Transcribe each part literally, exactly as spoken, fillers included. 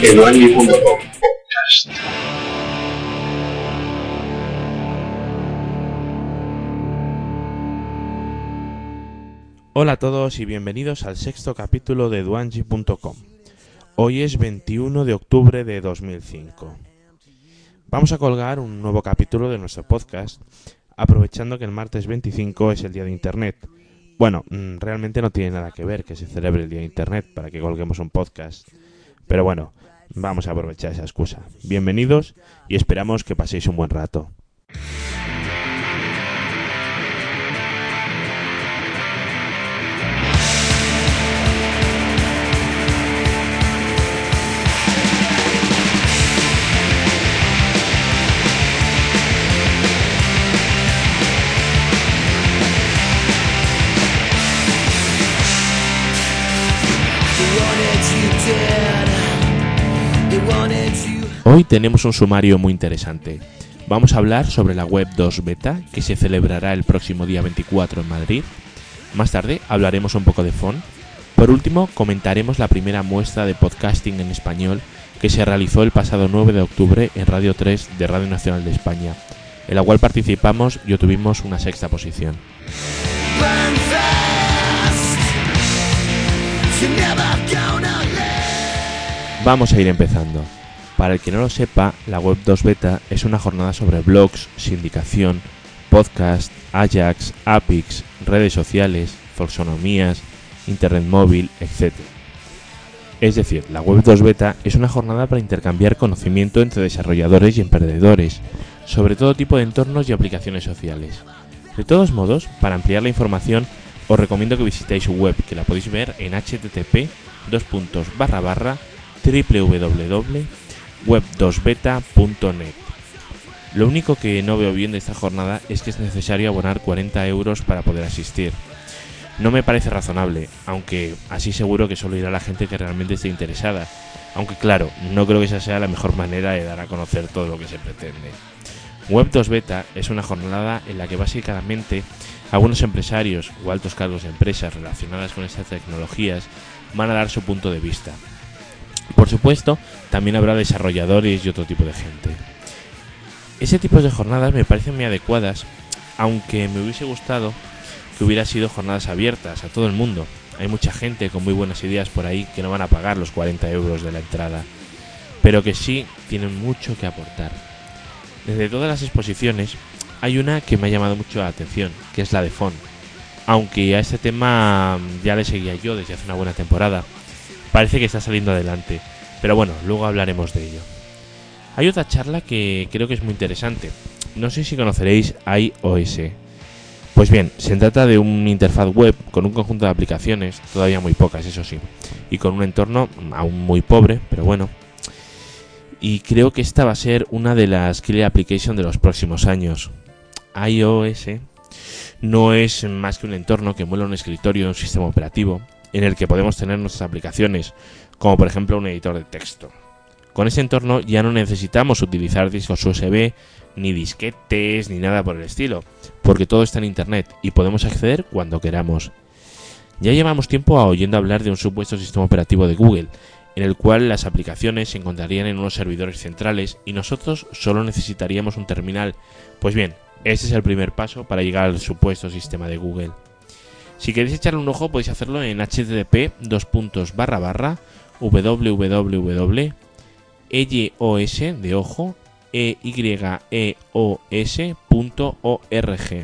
eduangi punto com Podcast. Hola a todos y bienvenidos al sexto capítulo de eduangi punto com. Hoy es veintiuno de octubre de dos mil cinco. Vamos a colgar un nuevo capítulo de nuestro podcast, aprovechando que el martes veinticinco es el día de Internet. Bueno, realmente no tiene nada que ver que se celebre el día de Internet para que colguemos un podcast, pero bueno, vamos a aprovechar esa excusa. Bienvenidos y esperamos que paséis un buen rato. Hoy tenemos un sumario muy interesante. Vamos a hablar sobre la Web dos Beta, que se celebrará el próximo día veinticuatro en Madrid. Más tarde hablaremos un poco de Fon. Por último, comentaremos la primera muestra de podcasting en español que se realizó el pasado nueve de octubre en Radio tres de Radio Nacional de España, en la cual participamos y obtuvimos una sexta posición. Vamos a ir empezando. Para el que no lo sepa, la Web dos Beta es una jornada sobre blogs, sindicación, podcast, Ajax, A P I X, redes sociales, folksonomías, internet móvil, etcétera. Es decir, la Web dos Beta es una jornada para intercambiar conocimiento entre desarrolladores y emprendedores, sobre todo tipo de entornos y aplicaciones sociales. De todos modos, para ampliar la información, os recomiendo que visitéis su web, que la podéis ver en h t t p dos puntos barra barra w w w punto web dos beta punto net. Lo único que no veo bien de esta jornada es que es necesario abonar cuarenta euros para poder asistir. No me parece razonable, aunque así seguro que solo irá la gente que realmente esté interesada, aunque claro, no creo que esa sea la mejor manera de dar a conocer todo lo que se pretende. Web dos Beta es una jornada en la que básicamente algunos empresarios o altos cargos de empresas relacionadas con estas tecnologías van a dar su punto de vista. Por supuesto, también habrá desarrolladores y otro tipo de gente. Ese tipo de jornadas me parecen muy adecuadas, aunque me hubiese gustado que hubiera sido jornadas abiertas a todo el mundo. Hay mucha gente con muy buenas ideas por ahí que no van a pagar los cuarenta euros de la entrada, pero que sí tienen mucho que aportar. Desde todas las exposiciones, hay una que me ha llamado mucho la atención, que es la de Fon. Aunque a este tema ya le seguía yo desde hace una buena temporada, parece que está saliendo adelante, pero bueno, luego hablaremos de ello. Hay otra charla que creo que es muy interesante. No sé si conoceréis iOS. Pues bien, se trata de una interfaz web con un conjunto de aplicaciones, todavía muy pocas, eso sí, y con un entorno aún muy pobre, pero bueno. Y creo que esta va a ser una de las killer applications de los próximos años. iOS no es más que un entorno que emula un escritorio de un sistema operativo, en el que podemos tener nuestras aplicaciones, como por ejemplo un editor de texto. Con ese entorno ya no necesitamos utilizar discos U S B, ni disquetes, ni nada por el estilo, porque todo está en internet y podemos acceder cuando queramos. Ya llevamos tiempo oyendo hablar de un supuesto sistema operativo de Google, en el cual las aplicaciones se encontrarían en unos servidores centrales y nosotros solo necesitaríamos un terminal. Pues bien, este es el primer paso para llegar al supuesto sistema de Google. Si queréis echarle un ojo podéis hacerlo en h t t p dos puntos barra barra w w w punto eyos de ojo e y e o s punto org.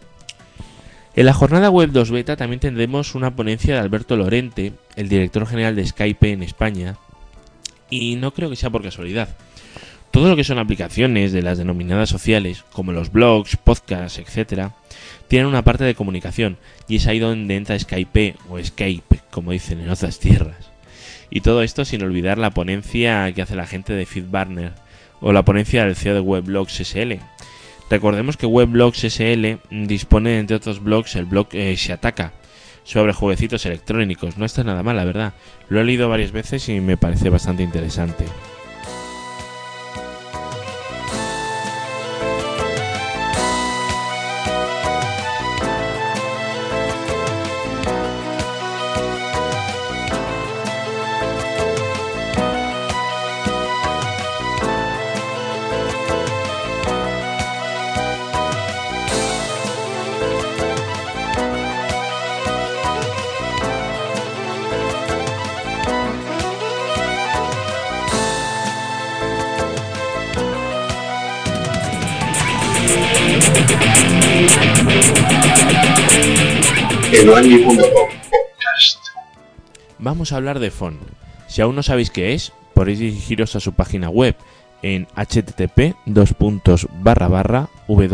En la jornada Web dos Beta también tendremos una ponencia de Alberto Lorente, el director general de Skype en España, y no creo que sea por casualidad. Todo lo que son aplicaciones de las denominadas sociales, como los blogs, podcasts, etcétera, tienen una parte de comunicación, y es ahí donde entra Skype o Skype, como dicen en otras tierras. Y todo esto sin olvidar la ponencia que hace la gente de FeedBurner, o la ponencia del C E O de Weblogs S L. Recordemos que Weblogs S L dispone, entre otros blogs, el blog eh, Shataka, sobre jueguecitos electrónicos. No está nada mal, la verdad. Lo he leído varias veces y me parece bastante interesante. Eloangi punto com Podcast. Vamos a hablar de Fon. Si aún no sabéis qué es, podéis dirigiros a su página web en http dos puntos barra barra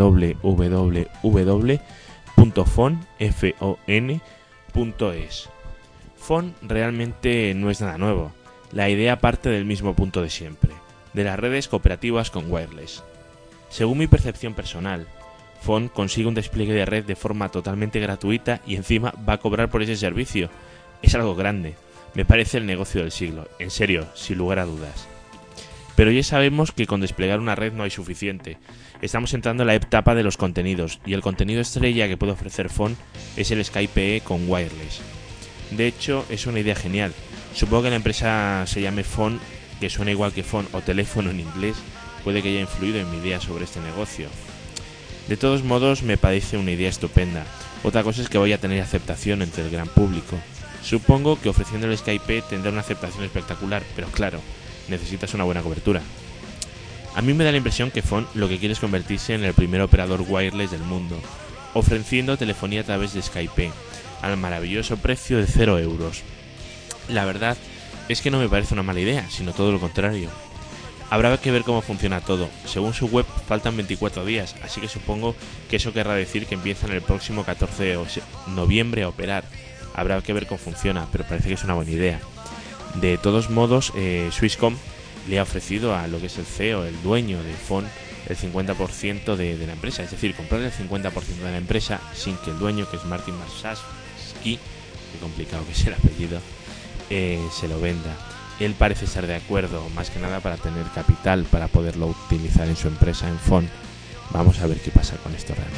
www punto fon punto es. Fon realmente no es nada nuevo. La idea parte del mismo punto de siempre, de las redes cooperativas con wireless. Según mi percepción personal, Fon consigue un despliegue de red de forma totalmente gratuita y encima va a cobrar por ese servicio. Es algo grande. Me parece el negocio del siglo, en serio, sin lugar a dudas. Pero ya sabemos que con desplegar una red no hay suficiente. Estamos entrando en la etapa de los contenidos, y el contenido estrella que puede ofrecer Fon es el Skype con wireless. De hecho, es una idea genial. Supongo que la empresa se llame Fon, que suena igual que phone o teléfono en inglés, puede que haya influido en mi idea sobre este negocio. De todos modos, me parece una idea estupenda. Otra cosa es que vaya a tener aceptación entre el gran público. Supongo que ofreciendo el Skype tendrá una aceptación espectacular, pero claro, necesitas una buena cobertura. A mí me da la impresión que Fon lo que quiere es convertirse en el primer operador wireless del mundo, ofreciendo telefonía a través de Skype, al maravilloso precio de cero euros. La verdad es que no me parece una mala idea, sino todo lo contrario. Habrá que ver cómo funciona todo. Según su web faltan veinticuatro días, así que supongo que eso querrá decir que empiezan el próximo catorce de noviembre a operar. Habrá que ver cómo funciona, pero parece que es una buena idea. De todos modos, eh, Swisscom le ha ofrecido a lo que es el C E O, el dueño de Fon, el cincuenta por ciento de, de la empresa, es decir, comprar el cincuenta por ciento de la empresa sin que el dueño, que es Martin Marshansky, qué complicado que es el apellido, eh, se lo venda. Él parece estar de acuerdo, más que nada para tener capital para poderlo utilizar en su empresa en Fon. Vamos a ver qué pasa con esto realmente.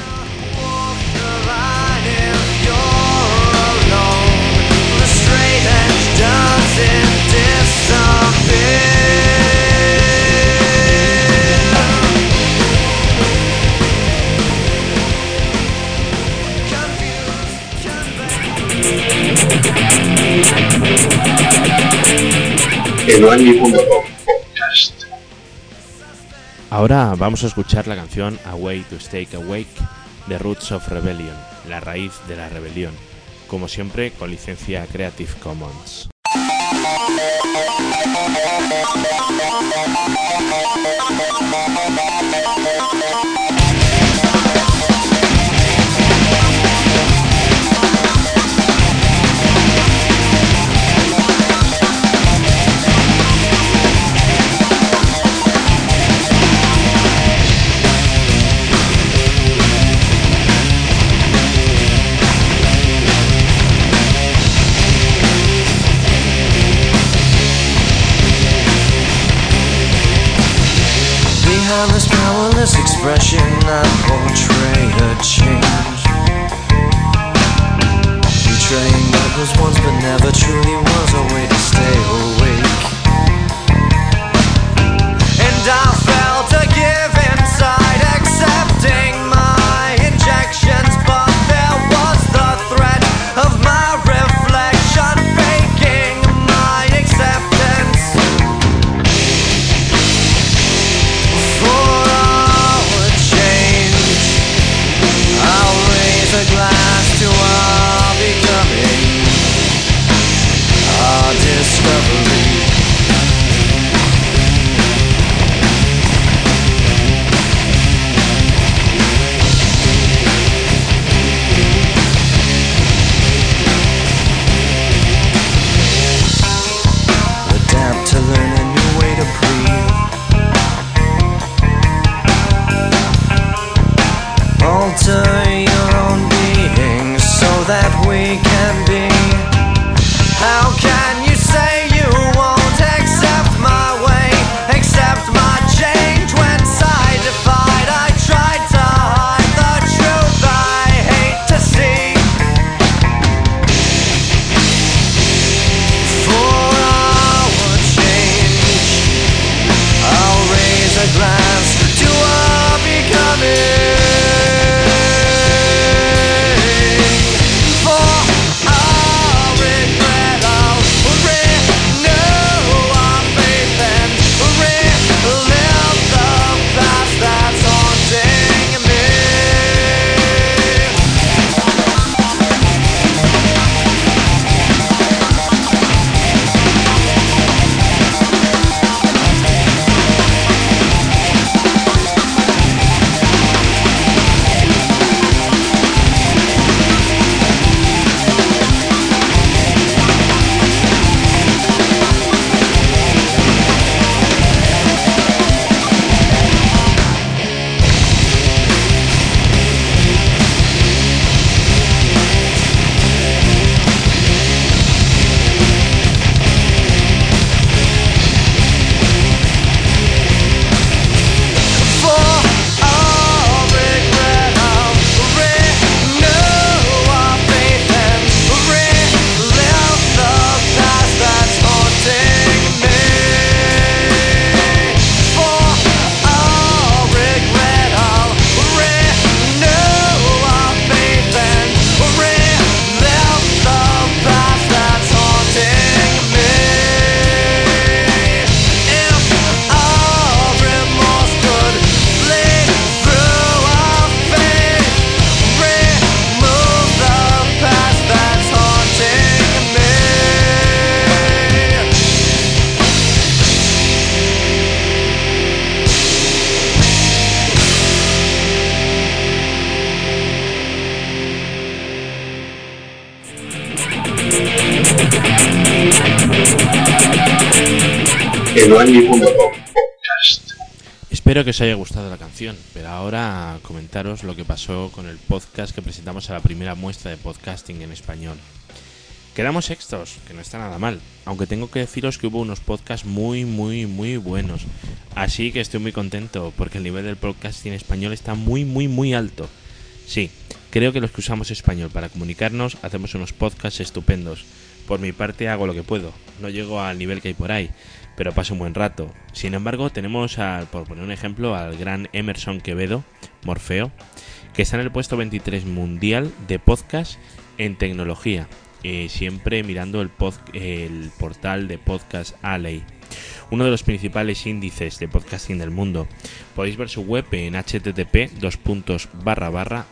Eloangi punto com Podcast. Ahora vamos a escuchar la canción A Way to Stay Awake de Roots of Rebellion, la raíz de la rebelión, como siempre con licencia Creative Commons. This powerless expression, I portray a change, betraying what was once but never truly was a way to stay awake. And I felt a give inside, accepting my injections, but there was the threat of my reflection faking my acceptance. A glass to our becoming. enuani punto com podcast. Espero que os haya gustado la canción, pero ahora comentaros lo que pasó con el podcast que presentamos a la primera muestra de podcasting en español. Quedamos sextos, que no está nada mal, aunque tengo que deciros que hubo unos podcasts muy, muy, muy buenos. Así que estoy muy contento, porque el nivel del podcasting español está muy, muy, muy alto. Sí, creo que los que usamos español para comunicarnos hacemos unos podcasts estupendos. Por mi parte hago lo que puedo, no llego al nivel que hay por ahí, pero paso un buen rato. Sin embargo, tenemos, al, por poner un ejemplo, al gran Emerson Quevedo, Morfeo, que está en el puesto veintitrés mundial de podcast en tecnología. Eh, siempre mirando el, pod, el portal de Podcast Alley, uno de los principales índices de podcasting del mundo. Podéis ver su web en http dos puntos barra barra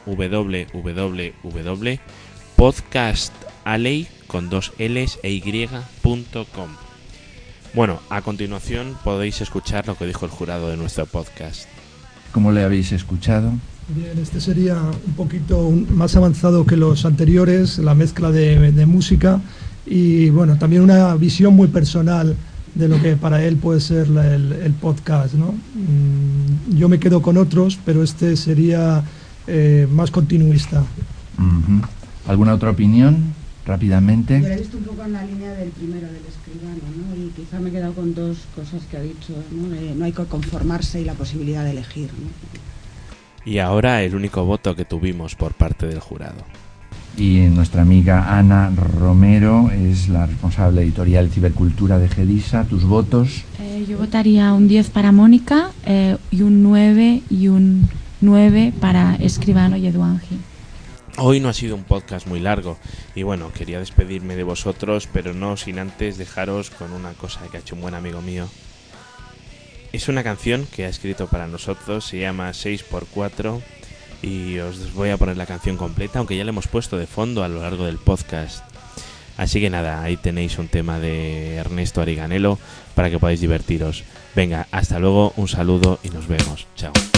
www podcastalley con dos l's e y punto com. Bueno, a continuación podéis escuchar lo que dijo el jurado de nuestro podcast. ¿Cómo le habéis escuchado? Bien, este sería un poquito más avanzado que los anteriores, la mezcla de, de música y bueno, también una visión muy personal de lo que para él puede ser la, el, el podcast, ¿no? Yo me quedo con otros, pero este sería eh, más continuista. Uh-huh. ¿Alguna otra opinión? Rápidamente. Yo he visto un poco en la línea del primero, del escribano, ¿no? Y quizá me he quedado con dos cosas que ha dicho, ¿no? Eh, no hay que conformarse y la posibilidad de elegir, ¿no? Y ahora el único voto que tuvimos por parte del jurado. Y nuestra amiga Ana Romero es la responsable editorial Cibercultura de Gedisa. ¿Tus votos? Eh, yo votaría un diez para Mónica eh, y un nueve y un nueve para Escribano y Eduangi. Hoy no ha sido un podcast muy largo y bueno, quería despedirme de vosotros, pero no sin antes dejaros con una cosa que ha hecho un buen amigo mío. Es una canción que ha escrito para nosotros, se llama seis por cuatro y os voy a poner la canción completa, aunque ya la hemos puesto de fondo a lo largo del podcast. Así que nada, ahí tenéis un tema de Ernesto Ariganello para que podáis divertiros. Venga, hasta luego, un saludo y nos vemos. Chao.